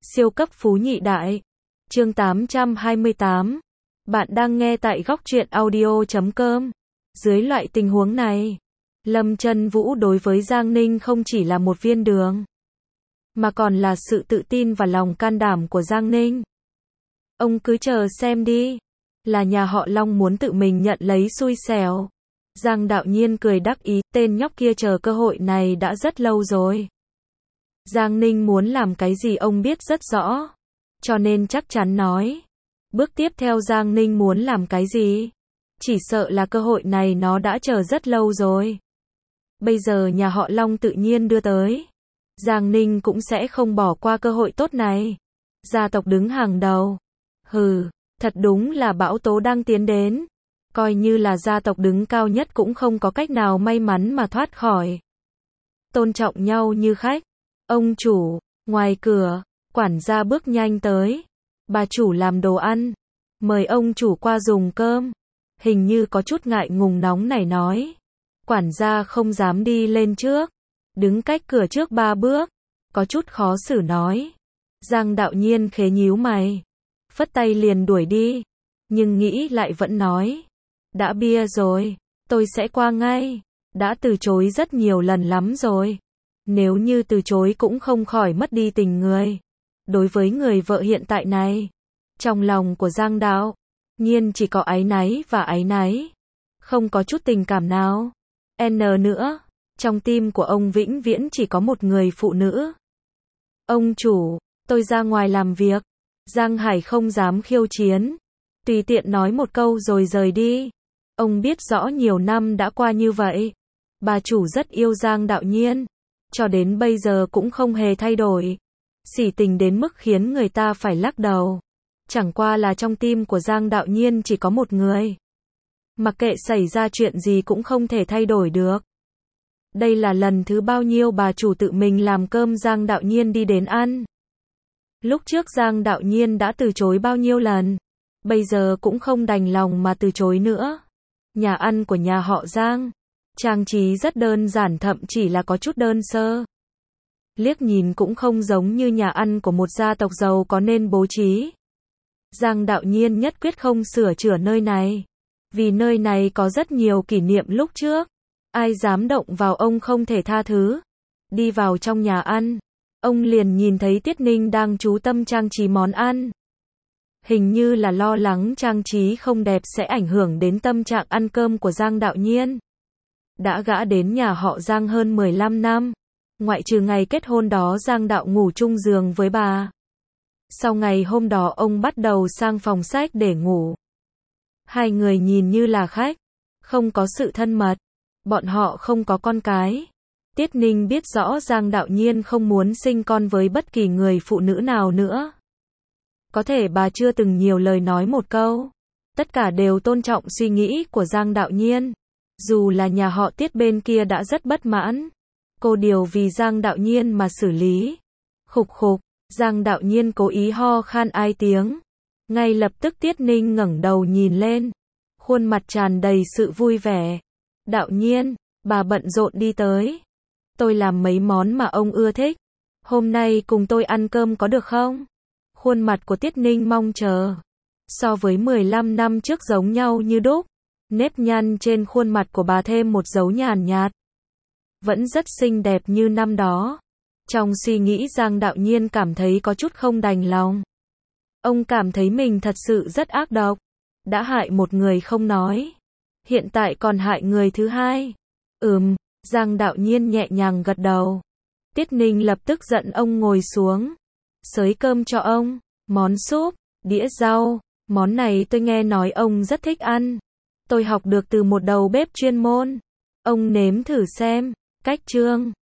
Siêu cấp phú nhị đại. Chương 828. Bạn đang nghe tại góc truyện audio.com. Dưới loại tình huống này, Lâm Chân Vũ đối với Giang Ninh không chỉ là một viên đường, mà còn là sự tự tin và lòng can đảm của Giang Ninh. Ông cứ chờ xem đi, là nhà họ Long muốn tự mình nhận lấy xui xẻo. Giang Đạo Nhiên cười đắc ý, tên nhóc kia chờ cơ hội này đã rất lâu rồi. Giang Ninh muốn làm cái gì ông biết rất rõ, cho nên chắc chắn nói. Bước tiếp theo Giang Ninh muốn làm cái gì? Chỉ sợ là cơ hội này nó đã chờ rất lâu rồi. Bây giờ nhà họ Long tự nhiên đưa tới, Giang Ninh cũng sẽ không bỏ qua cơ hội tốt này. Gia tộc đứng hàng đầu. Hừ, thật đúng là bão tố đang tiến đến. Coi như là gia tộc đứng cao nhất cũng không có cách nào may mắn mà thoát khỏi. Tôn trọng nhau như khách. Ông chủ, ngoài cửa, quản gia bước nhanh tới. Bà chủ làm đồ ăn, mời ông chủ qua dùng cơm. Hình như có chút ngại ngùng nóng nảy nói. Quản gia không dám đi lên trước, đứng cách cửa trước 3 bước, có chút khó xử nói. Giang Đạo Nhiên khế nhíu mày, phất tay liền đuổi đi, nhưng nghĩ lại vẫn nói. Đã bia rồi, tôi sẽ qua ngay, đã từ chối rất nhiều lần lắm rồi. Nếu như từ chối cũng không khỏi mất đi tình người. Đối với người vợ hiện tại này, trong lòng của Giang Đạo Nhiên chỉ có áy náy và áy náy, không có chút tình cảm nào. Nữa, trong tim của ông vĩnh viễn chỉ có một người phụ nữ. Ông chủ, tôi ra ngoài làm việc. Giang Hải không dám khiêu chiến, tùy tiện nói một câu rồi rời đi. Ông biết rõ nhiều năm đã qua như vậy, bà chủ rất yêu Giang Đạo Nhiên, cho đến bây giờ cũng không hề thay đổi. Sỉ tình đến mức khiến người ta phải lắc đầu. Chẳng qua là trong tim của Giang Đạo Nhiên chỉ có một người. Mặc kệ xảy ra chuyện gì cũng không thể thay đổi được. Đây là lần thứ bao nhiêu bà chủ tự mình làm cơm Giang Đạo Nhiên đi đến ăn. Lúc trước Giang Đạo Nhiên đã từ chối bao nhiêu lần, bây giờ cũng không đành lòng mà từ chối nữa. Nhà ăn của nhà họ Giang, trang trí rất đơn giản, thậm chỉ là có chút đơn sơ. Liếc nhìn cũng không giống như nhà ăn của một gia tộc giàu có nên bố trí. Giang Đạo Nhiên nhất quyết không sửa chữa nơi này, vì nơi này có rất nhiều kỷ niệm lúc trước. Ai dám động vào ông không thể tha thứ. Đi vào trong nhà ăn, ông liền nhìn thấy Tiết Ninh đang chú tâm trang trí món ăn. Hình như là lo lắng trang trí không đẹp sẽ ảnh hưởng đến tâm trạng ăn cơm của Giang Đạo Nhiên. Đã gã đến nhà họ Giang hơn 15 năm, ngoại trừ ngày kết hôn đó Giang Đạo ngủ chung giường với bà. Sau ngày hôm đó ông bắt đầu sang phòng khách để ngủ. Hai người nhìn như là khách, không có sự thân mật. Bọn họ không có con cái. Tiết Ninh biết rõ Giang Đạo Nhiên không muốn sinh con với bất kỳ người phụ nữ nào nữa. Có thể bà chưa từng nhiều lời nói một câu. Tất cả đều tôn trọng suy nghĩ của Giang Đạo Nhiên. Dù là nhà họ Tiết bên kia đã rất bất mãn. Cô điều vì Giang Đạo Nhiên mà xử lý. Khục khục, Giang Đạo Nhiên cố ý ho khan 2 tiếng. Ngay lập tức Tiết Ninh ngẩng đầu nhìn lên. Khuôn mặt tràn đầy sự vui vẻ. Đạo Nhiên, bà bận rộn đi tới. Tôi làm mấy món mà ông ưa thích. Hôm nay cùng tôi ăn cơm có được không? Khuôn mặt của Tiết Ninh mong chờ. So với 15 năm trước giống nhau như đúc. Nếp nhăn trên khuôn mặt của bà thêm một dấu nhàn nhạt. Vẫn rất xinh đẹp như năm đó. Trong suy nghĩ Giang Đạo Nhiên cảm thấy có chút không đành lòng. Ông cảm thấy mình thật sự rất ác độc. Đã hại một người không nói, hiện tại còn hại người thứ hai. Giang Đạo Nhiên nhẹ nhàng gật đầu. Tiết Ninh lập tức giận ông ngồi xuống. Xới cơm cho ông, món súp, đĩa rau, món này tôi nghe nói ông rất thích ăn. Tôi học được từ một đầu bếp chuyên môn. Ông nếm thử xem, cách trương,